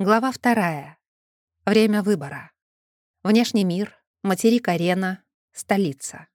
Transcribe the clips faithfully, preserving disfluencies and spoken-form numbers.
Глава вторая. Время выбора. Внешний мир, материк-арена, столица.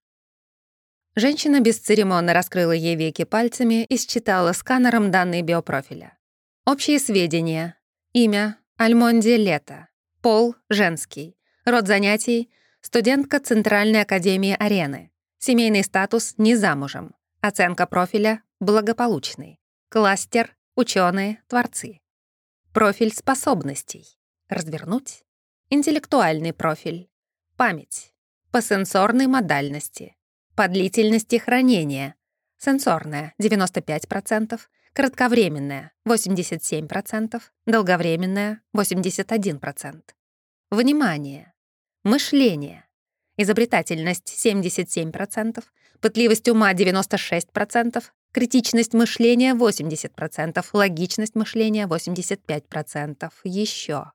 Женщина бесцеремонно раскрыла ей веки пальцами и считала сканером данные биопрофиля. Общие сведения. Имя — Альмонди Лето. Пол — женский. Род занятий — студентка Центральной академии Арены. Семейный статус — не замужем. Оценка профиля — благополучный. Кластер — ученые, творцы. Профиль способностей. Развернуть. Интеллектуальный профиль. Память. По сенсорной модальности. По длительности хранения. Сенсорная — девяносто пять процентов, кратковременная — восемьдесят семь процентов, долговременная — восемьдесят один процент. Внимание. Мышление. Изобретательность — семьдесят семь процентов, пытливость ума — девяносто шесть процентов, критичность мышления — восемьдесят процентов, логичность мышления — восемьдесят пять процентов. Еще.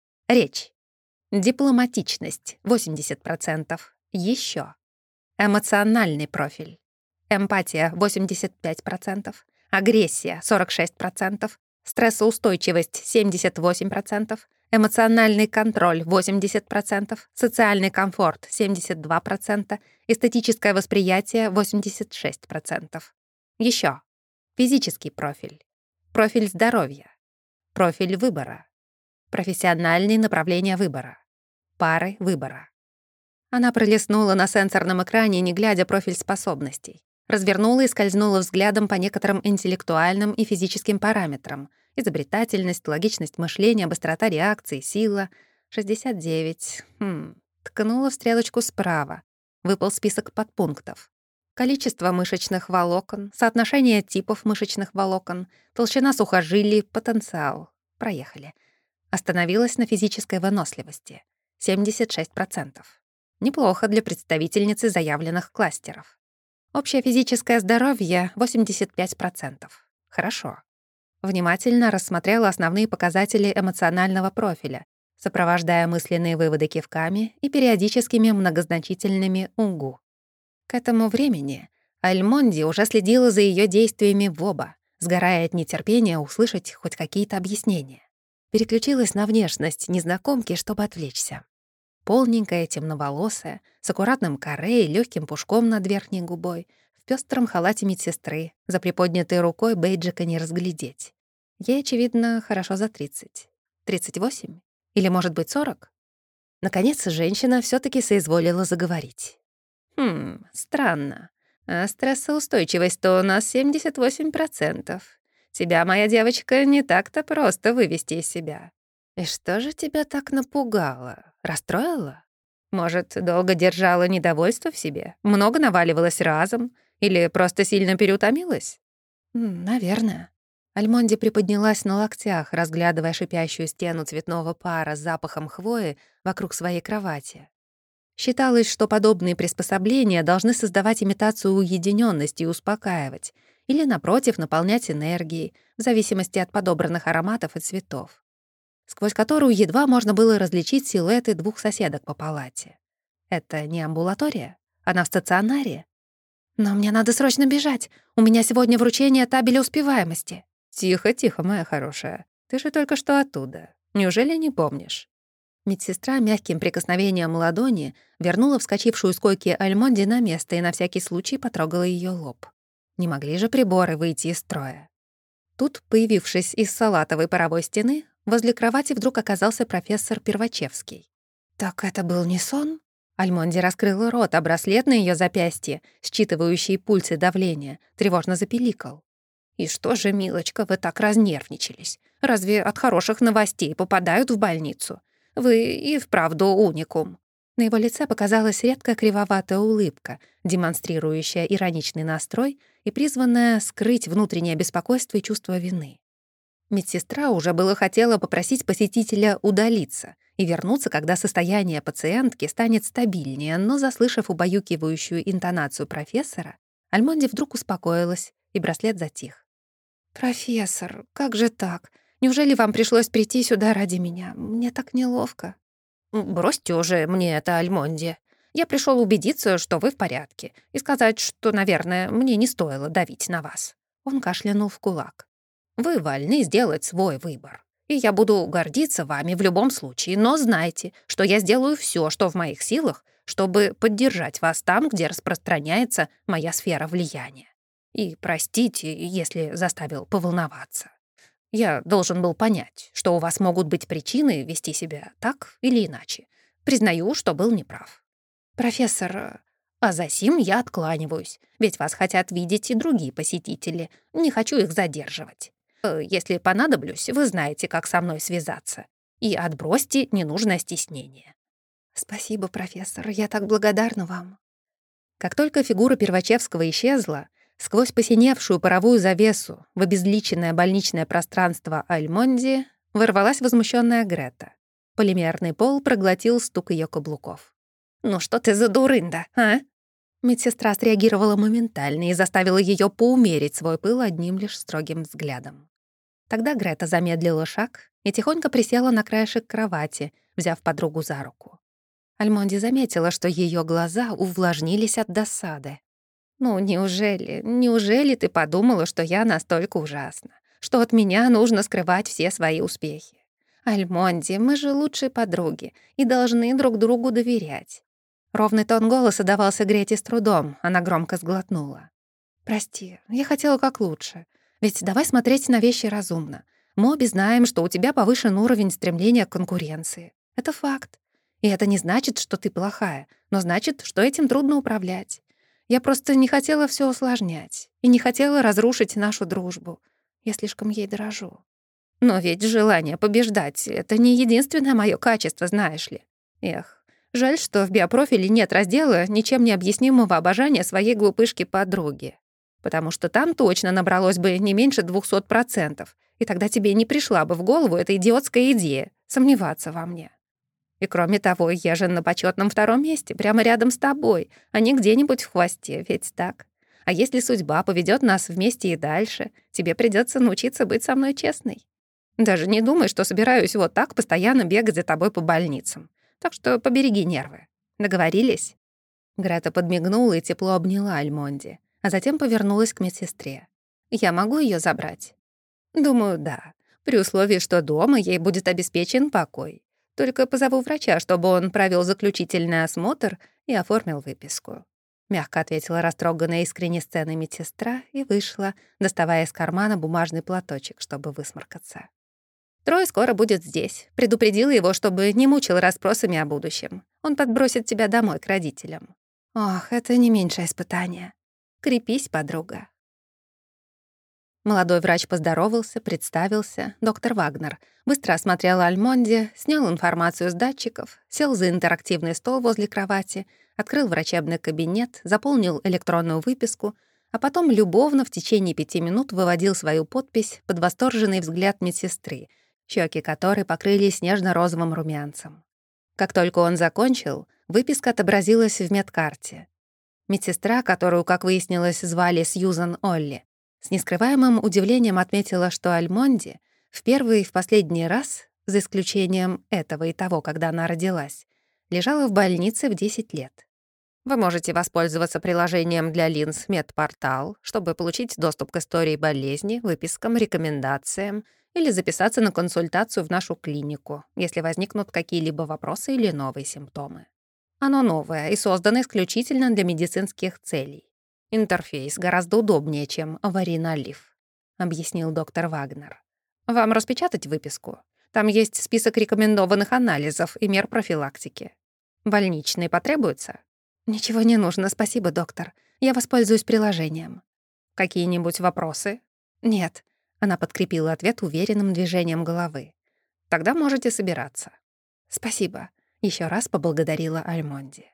Речь. Дипломатичность — восемьдесят процентов. Еще. Эмоциональный профиль. Эмпатия — восемьдесят пять процентов, агрессия — сорок шесть процентов, стрессоустойчивость — семьдесят восемь процентов, эмоциональный контроль — восемьдесят процентов, социальный комфорт — семьдесят два процента, эстетическое восприятие — восемьдесят шесть процентов. Еще. Физический профиль. Профиль здоровья. Профиль выбора. Профессиональные направления выбора. Пары выбора. Она пролистнула на сенсорном экране, не глядя, профиль способностей. Развернула и скользнула взглядом по некоторым интеллектуальным и физическим параметрам. Изобретательность, логичность мышления, быстрота реакции, сила. шестьдесят девять. Хм. Ткнула в стрелочку справа. Выпал список подпунктов. Количество мышечных волокон, соотношение типов мышечных волокон, толщина сухожилий, потенциал. Проехали. Остановилась на физической выносливости. семьдесят шесть процентов. Неплохо для представительницы заявленных кластеров. Общее физическое здоровье — восемьдесят пять процентов. Хорошо. Внимательно рассмотрела основные показатели эмоционального профиля, сопровождая мысленные выводы кивками и периодическими многозначительными «угу». К этому времени Альмонди уже следила за ее действиями в оба, сгорая от нетерпения услышать хоть какие-то объяснения. Переключилась на внешность незнакомки, чтобы отвлечься. Полненькая, темноволосая, с аккуратным каре и легким пушком над верхней губой, в пестром халате медсестры, за приподнятой рукой бейджика не разглядеть. Ей, очевидно, хорошо за тридцать. тридцать восемь? Или, может быть, сорок? Наконец, женщина все таки соизволила заговорить. «Хм, странно. А стрессоустойчивость-то у нас семьдесят восемь процентов. Тебя, моя девочка, не так-то просто вывести из себя. И что же тебя так напугало? Расстроило? Может, долго держала недовольство в себе? Много наваливалась разом? Или просто сильно переутомилась?» «М, «Наверное». Альмонди приподнялась на локтях, разглядывая шипящую стену цветного пара с запахом хвои вокруг своей кровати. Считалось, что подобные приспособления должны создавать имитацию уединенности и успокаивать, или, напротив, наполнять энергией, в зависимости от подобранных ароматов и цветов, сквозь которую едва можно было различить силуэты двух соседок по палате. Это не амбулатория? Она в стационаре? «Но мне надо срочно бежать. У меня сегодня вручение табеля успеваемости». «Тихо, тихо, моя хорошая. Ты же только что оттуда. Неужели не помнишь?» Медсестра мягким прикосновением ладони вернула вскочившую с койки Альмонди на место и на всякий случай потрогала ее лоб. Не могли же приборы выйти из строя. Тут, появившись из салатовой паровой стены, возле кровати вдруг оказался профессор Первачевский. «Так это был не сон?» Альмонди раскрыла рот, а браслет на ее запястье, считывающий пульс и давление, тревожно запиликал. «И что же, милочка, вы так разнервничались? Разве от хороших новостей попадают в больницу? Вы и вправду уникум». На его лице показалась редкая кривоватая улыбка, демонстрирующая ироничный настрой и призванная скрыть внутреннее беспокойство и чувство вины. Медсестра уже было хотела попросить посетителя удалиться и вернуться, когда состояние пациентки станет стабильнее, но, заслышав убаюкивающую интонацию профессора, Альмонди вдруг успокоилась, и браслет затих. «Профессор, как же так? Неужели вам пришлось прийти сюда ради меня? Мне так неловко». «Бросьте уже мне это, Альмонди. Я пришел убедиться, что вы в порядке, и сказать, что, наверное, мне не стоило давить на вас». Он кашлянул в кулак. «Вы вольны сделать свой выбор. и я буду гордиться вами в любом случае, но знайте, что я сделаю все, что в моих силах, чтобы поддержать вас там, где распространяется моя сфера влияния. И простите, если заставил поволноваться. Я должен был понять, что у вас могут быть причины вести себя так или иначе. Признаю, что был неправ. Профессор, а за сим я откланиваюсь, ведь вас хотят видеть и другие посетители. Не хочу их задерживать. Э, Если понадоблюсь, вы знаете, как со мной связаться. И отбросьте ненужное стеснение. Спасибо, профессор, я так благодарна вам. Как только фигура Первачевского исчезла, сквозь посиневшую паровую завесу в обезличенное больничное пространство Альмонди ворвалась возмущенная Грета. Полимерный пол проглотил стук ее каблуков. «Ну что ты за дурында, а?» Медсестра среагировала моментально и заставила ее поумерить свой пыл одним лишь строгим взглядом. Тогда Грета замедлила шаг и тихонько присела на краешек кровати, взяв подругу за руку. Альмонди заметила, что ее глаза увлажнились от досады. «Ну, неужели, неужели ты подумала, что я настолько ужасна? Что от меня нужно скрывать все свои успехи? Альмонди, мы же лучшие подруги и должны друг другу доверять». Ровный тон голоса давался Грете с трудом, она громко сглотнула. «Прости, я хотела как лучше. Ведь давай смотреть на вещи разумно. Мы обе знаем, что у тебя повышен уровень стремления к конкуренции. Это факт. И это не значит, что ты плохая, но значит, что этим трудно управлять. Я просто не хотела все усложнять и не хотела разрушить нашу дружбу. Я слишком ей дорожу. Но ведь желание побеждать — это не единственное моё качество, знаешь ли. Эх, жаль, что в биопрофиле нет раздела ничем не объяснимого обожания своей глупышки-подруги. Потому что там точно набралось бы не меньше двухсот процентов, и тогда тебе не пришла бы в голову эта идиотская идея — сомневаться во мне. И кроме того, я же на почетном втором месте, прямо рядом с тобой, а не где-нибудь в хвосте, ведь так? А если судьба поведет нас вместе и дальше, тебе придется научиться быть со мной честной. Даже не думай, что собираюсь вот так постоянно бегать за тобой по больницам. Так что побереги нервы. Договорились?» Грета подмигнула и тепло обняла Альмонди, а затем повернулась к медсестре. «Я могу ее забрать?» «Думаю, да, при условии, что дома ей будет обеспечен покой. Только позову врача, чтобы он провел заключительный осмотр и оформил выписку». Мягко ответила растроганная искренней сценой медсестра и вышла, доставая из кармана бумажный платочек, чтобы высморкаться. «Трой скоро будет здесь. Предупредила его, чтобы не мучил расспросами о будущем. Он подбросит тебя домой к родителям». «Ох, это не меньшее испытание. Крепись, подруга». Молодой врач поздоровался, представился, доктор Вагнер, быстро осмотрел Альмонди, снял информацию с датчиков, сел за интерактивный стол возле кровати, открыл врачебный кабинет, заполнил электронную выписку, а потом любовно в течение пяти минут выводил свою подпись под восторженный взгляд медсестры, щеки которой покрылись нежно-розовым румянцем. Как только он закончил, выписка отобразилась в медкарте. Медсестра, которую, как выяснилось, звали Сьюзан Олли, с нескрываемым удивлением отметила, что Альмонди в первый и в последний раз, за исключением этого и того, когда она родилась, лежала в больнице в десять лет. Вы можете воспользоваться приложением для линз «Медпортал», чтобы получить доступ к истории болезни, выпискам, рекомендациям или записаться на консультацию в нашу клинику, если возникнут какие-либо вопросы или новые симптомы. Оно новое и создано исключительно для медицинских целей. Интерфейс гораздо удобнее, чем аварийно-лиф, объяснил доктор Вагнер. Вам распечатать выписку? Там есть список рекомендованных анализов и мер профилактики. Больничные потребуются? Ничего не нужно, спасибо, доктор. Я воспользуюсь приложением. Какие-нибудь вопросы? Нет. Она подкрепила ответ уверенным движением головы. Тогда можете собираться. Спасибо. Еще раз поблагодарила Альмонди.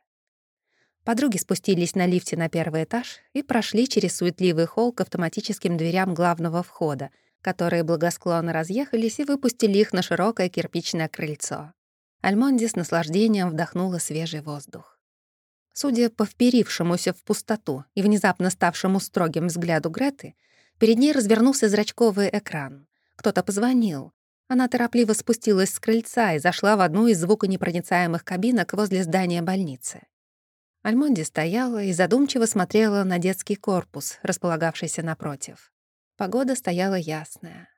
Подруги спустились на лифте на первый этаж и прошли через суетливый холл к автоматическим дверям главного входа, которые благосклонно разъехались и выпустили их на широкое кирпичное крыльцо. Альмонди с наслаждением вдохнула свежий воздух. Судя по вперившемуся в пустоту и внезапно ставшему строгим взгляду Греты, перед ней развернулся зрачковый экран. Кто-то позвонил. Она торопливо спустилась с крыльца и зашла в одну из звуконепроницаемых кабинок возле здания больницы. Альмонди стояла и задумчиво смотрела на детский корпус, располагавшийся напротив. Погода стояла ясная.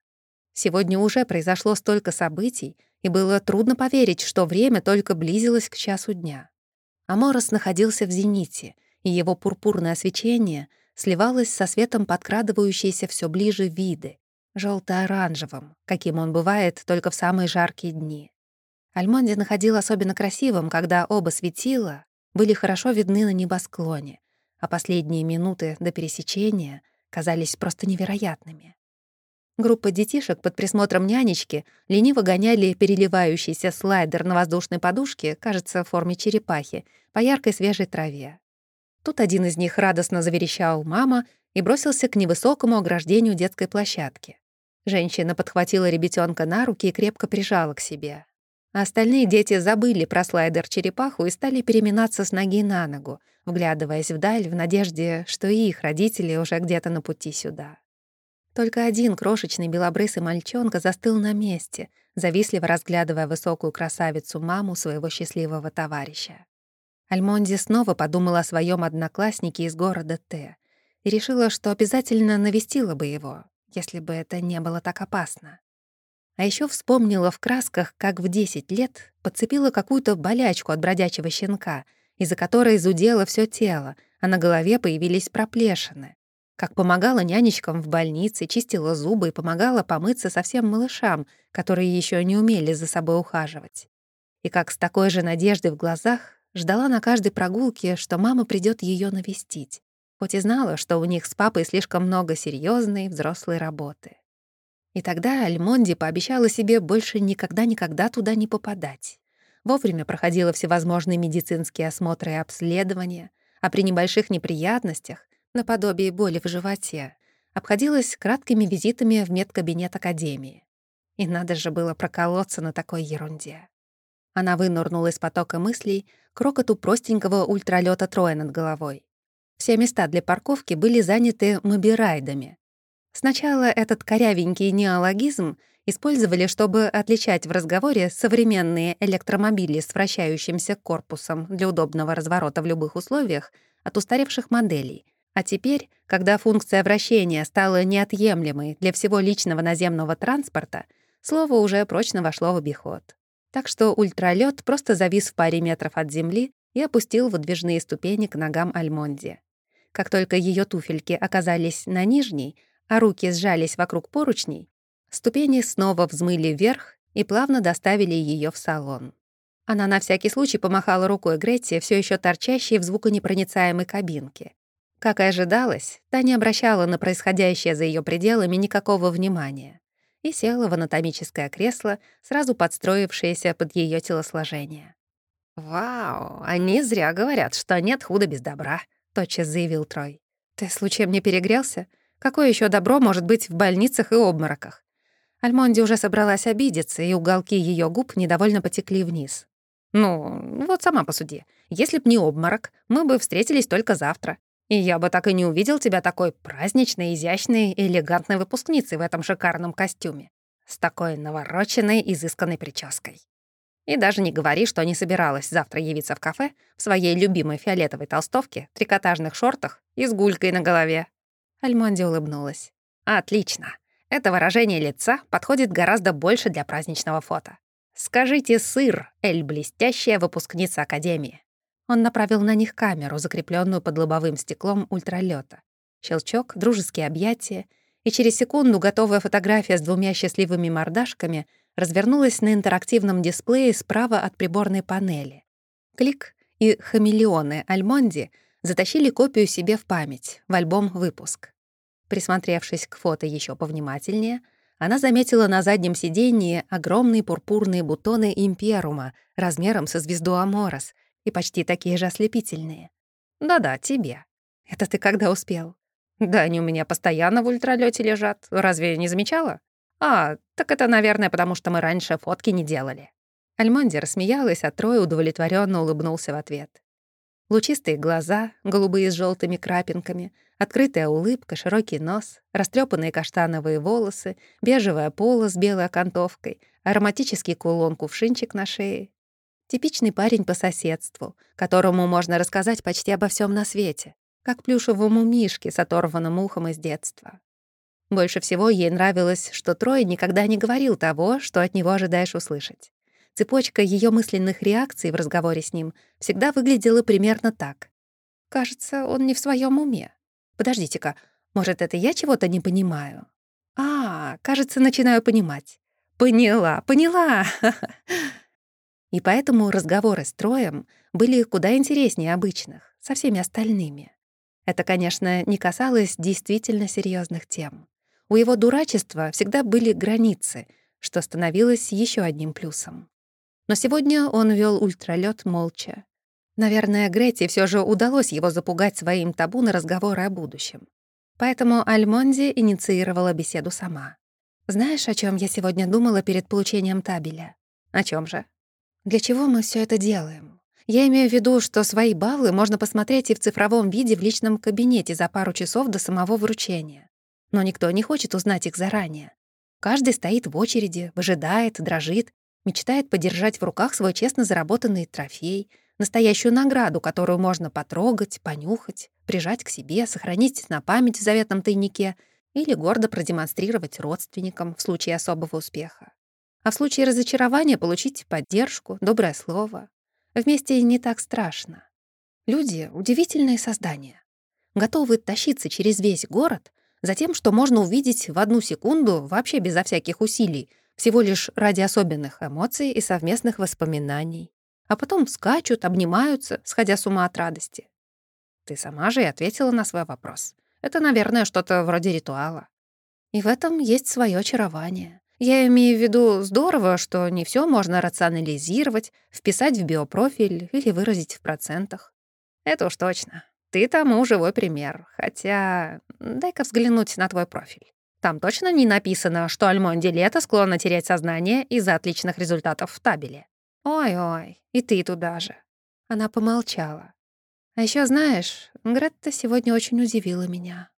Сегодня уже произошло столько событий, и было трудно поверить, что время только близилось к часу дня. Аморос находился в зените, и его пурпурное свечение сливалось со светом подкрадывающейся все ближе виды, желто-оранжевым, каким он бывает только в самые жаркие дни. Альмонди находил особенно красивым, когда оба светила были хорошо видны на небосклоне, а последние минуты до пересечения казались просто невероятными. Группа детишек под присмотром нянечки лениво гоняли переливающийся слайдер на воздушной подушке, кажется, в форме черепахи, по яркой свежей траве. Тут один из них радостно заверещал «мама» и бросился к невысокому ограждению детской площадки. Женщина подхватила ребятёнка на руки и крепко прижала к себе. А остальные дети забыли про слайдер-черепаху и стали переминаться с ноги на ногу, вглядываясь вдаль в надежде, что и их родители уже где-то на пути сюда. Только один крошечный белобрысый мальчонка застыл на месте, завистливо разглядывая высокую красавицу-маму своего счастливого товарища. Альмонди снова подумала о своем однокласснике из города Т и решила, что обязательно навестила бы его, если бы это не было так опасно. А еще вспомнила в красках, как в десять лет подцепила какую-то болячку от бродячего щенка, из-за которой зудело все тело, а на голове появились проплешины. Как помогала нянечкам в больнице, чистила зубы и помогала помыться совсем малышам, которые еще не умели за собой ухаживать. И как с такой же надеждой в глазах ждала на каждой прогулке, что мама придет ее навестить, хоть и знала, что у них с папой слишком много серьезной взрослой работы. И тогда Альмонди пообещала себе больше никогда-никогда туда не попадать. Вовремя проходила всевозможные медицинские осмотры и обследования, а при небольших неприятностях, наподобие боли в животе, обходилась краткими визитами в медкабинет академии. И надо же было проколоться на такой ерунде. Она вынырнула из потока мыслей к рокоту простенького ультралёта Троя над головой. Все места для парковки были заняты мобирайдами. Сначала этот корявенький неологизм использовали, чтобы отличать в разговоре современные электромобили с вращающимся корпусом для удобного разворота в любых условиях от устаревших моделей. А теперь, когда функция вращения стала неотъемлемой для всего личного наземного транспорта, слово уже прочно вошло в обиход. Так что ультралёт просто завис в паре метров от земли и опустил выдвижные ступени к ногам Альмонди. Как только ее туфельки оказались на нижней, а руки сжались вокруг поручней, ступени снова взмыли вверх и плавно доставили ее в салон. Она на всякий случай помахала рукой Гретте, все еще торчащей в звуконепроницаемой кабинке. Как и ожидалось, та не обращала на происходящее за ее пределами никакого внимания и села в анатомическое кресло, сразу подстроившееся под ее телосложение. «Вау, они зря говорят, что нет худа без добра», — тотчас заявил Трой. «Ты случаем не перегрелся? Какое еще добро может быть в больницах и обмороках?» Альмонди уже собралась обидеться, и уголки ее губ недовольно потекли вниз. «Ну, вот сама посуди. Если б не обморок, мы бы встретились только завтра. И я бы так и не увидел тебя такой праздничной, изящной и элегантной выпускницей в этом шикарном костюме, с такой навороченной, изысканной прической. И даже не говори, что не собиралась завтра явиться в кафе в своей любимой фиолетовой толстовке, трикотажных шортах и с гулькой на голове». Альмонди улыбнулась. «Отлично. Это выражение лица подходит гораздо больше для праздничного фото. Скажите «сыр», Эль блестящая выпускница Академии». Он направил на них камеру, закрепленную под лобовым стеклом ультралёта. Щелчок, дружеские объятия, и через секунду готовая фотография с двумя счастливыми мордашками развернулась на интерактивном дисплее справа от приборной панели. Клик, и хамелеоны Альмонди затащили копию себе в память, в альбом «Выпуск». Присмотревшись к фото еще повнимательнее, она заметила на заднем сиденье огромные пурпурные бутоны имперума размером со звезду Аморос, и почти такие же ослепительные. «Да-да, тебе. Это ты когда успел?» «Да они у меня постоянно в ультралёте лежат. Разве не замечала?» «А, так это, наверное, потому что мы раньше фотки не делали». Альмонди рассмеялась, а Трой удовлетворенно улыбнулся в ответ. Лучистые глаза, голубые с желтыми крапинками, открытая улыбка, широкий нос, растрепанные каштановые волосы, бежевое поло с белой окантовкой, ароматический кулон-кувшинчик на шее. Типичный парень по соседству, которому можно рассказать почти обо всем на свете, как плюшевому мишке с оторванным ухом из детства. Больше всего ей нравилось, что Трой никогда не говорил того, что от него ожидаешь услышать. Цепочка ее мысленных реакций в разговоре с ним всегда выглядела примерно так. «Кажется, он не в своем уме. Подождите-ка, может, это я чего-то не понимаю? А, кажется, начинаю понимать. Поняла, поняла!» И поэтому разговоры с Троем были куда интереснее обычных, со всеми остальными. Это, конечно, не касалось действительно серьезных тем. У его дурачества всегда были границы, что становилось еще одним плюсом. Но сегодня он вел ультралёт молча. Наверное, Гретти все же удалось его запугать своим табу на разговоры о будущем. Поэтому Альмонди инициировала беседу сама. «Знаешь, о чем я сегодня думала перед получением табеля?» «О чем же?» «Для чего мы все это делаем? Я имею в виду, что свои баллы можно посмотреть и в цифровом виде в личном кабинете за пару часов до самого вручения. Но никто не хочет узнать их заранее. Каждый стоит в очереди, выжидает, дрожит, мечтает подержать в руках свой честно заработанный трофей, настоящую награду, которую можно потрогать, понюхать, прижать к себе, сохранить на память в заветном тайнике или гордо продемонстрировать родственникам в случае особого успеха. А в случае разочарования получить поддержку, доброе слово. Вместе не так страшно. Люди — удивительные создания. Готовы тащиться через весь город за тем, что можно увидеть в одну секунду вообще безо всяких усилий, всего лишь ради особенных эмоций и совместных воспоминаний. А потом скачут, обнимаются, сходя с ума от радости. Ты сама же и ответила на свой вопрос. Это, наверное, что-то вроде ритуала. И в этом есть свое очарование. Я имею в виду, здорово, что не все можно рационализировать, вписать в биопрофиль или выразить в процентах. Это уж точно. Ты тому живой пример. Хотя, дай-ка взглянуть на твой профиль. Там точно не написано, что Альмонди Лето склонна терять сознание из-за отличных результатов в табеле. Ой-ой, и ты туда же. Она помолчала. А еще знаешь, Гретта сегодня очень удивила меня.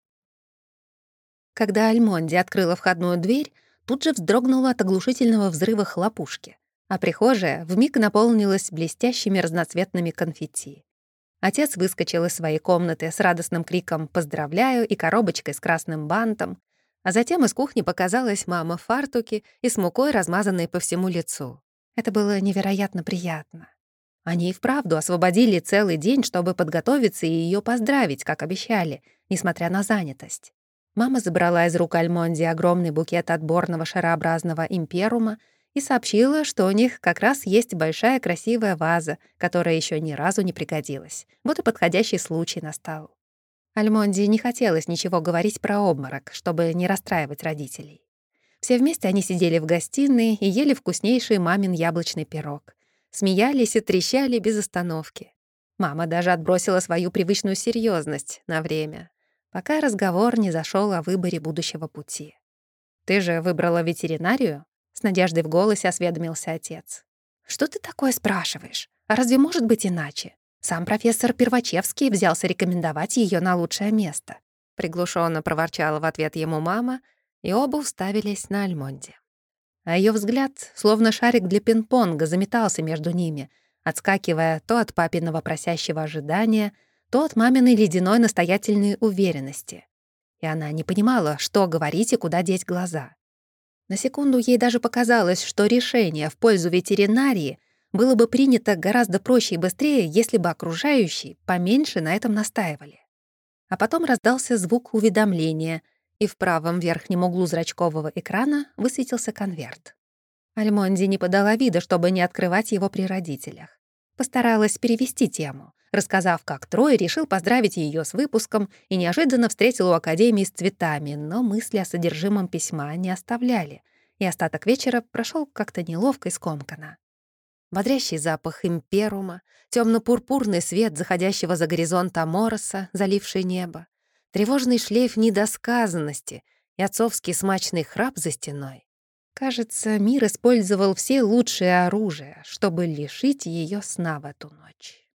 Когда Альмонди открыла входную дверь, тут же вздрогнула от оглушительного взрыва хлопушки, а прихожая вмиг наполнилась блестящими разноцветными конфетти. Отец выскочил из своей комнаты с радостным криком «Поздравляю!» и коробочкой с красным бантом, а затем из кухни показалась мама в фартуке и с мукой, размазанной по всему лицу. Это было невероятно приятно. Они и вправду освободили целый день, чтобы подготовиться и ее поздравить, как обещали, несмотря на занятость. Мама забрала из рук Альмонди огромный букет отборного шарообразного имперума и сообщила, что у них как раз есть большая красивая ваза, которая еще ни разу не пригодилась. Вот и подходящий случай настал. Альмонди не хотелось ничего говорить про обморок, чтобы не расстраивать родителей. Все вместе они сидели в гостиной и ели вкуснейший мамин яблочный пирог. Смеялись и трещали без остановки. Мама даже отбросила свою привычную серьезность на время, пока разговор не зашел о выборе будущего пути. «Ты же выбрала ветеринарию?» — с надеждой в голосе осведомился отец. «Что ты такое спрашиваешь? А разве может быть иначе? Сам профессор Первачевский взялся рекомендовать ее на лучшее место». Приглушенно проворчала в ответ ему мама, и оба уставились на Альмонди. А ее взгляд, словно шарик для пинг-понга, заметался между ними, отскакивая то от папиного просящего ожидания, то от маминой ледяной настоятельной уверенности. И она не понимала, что говорить и куда деть глаза. На секунду ей даже показалось, что решение в пользу ветеринарии было бы принято гораздо проще и быстрее, если бы окружающие поменьше на этом настаивали. А потом раздался звук уведомления, и в правом верхнем углу зрачкового экрана высветился конверт. Альмонди не подала вида, чтобы не открывать его при родителях. Постаралась перевести тему, рассказав, как Трой решил поздравить ее с выпуском и неожиданно встретил у академии с цветами, но мысли о содержимом письма не оставляли, и остаток вечера прошел как-то неловко и скомканно. Бодрящий запах имперума, темно-пурпурный свет заходящего за горизонт Амороса, заливший небо, тревожный шлейф недосказанности и отцовский смачный храп за стеной. Кажется, мир использовал все лучшие оружия, чтобы лишить ее сна в эту ночь.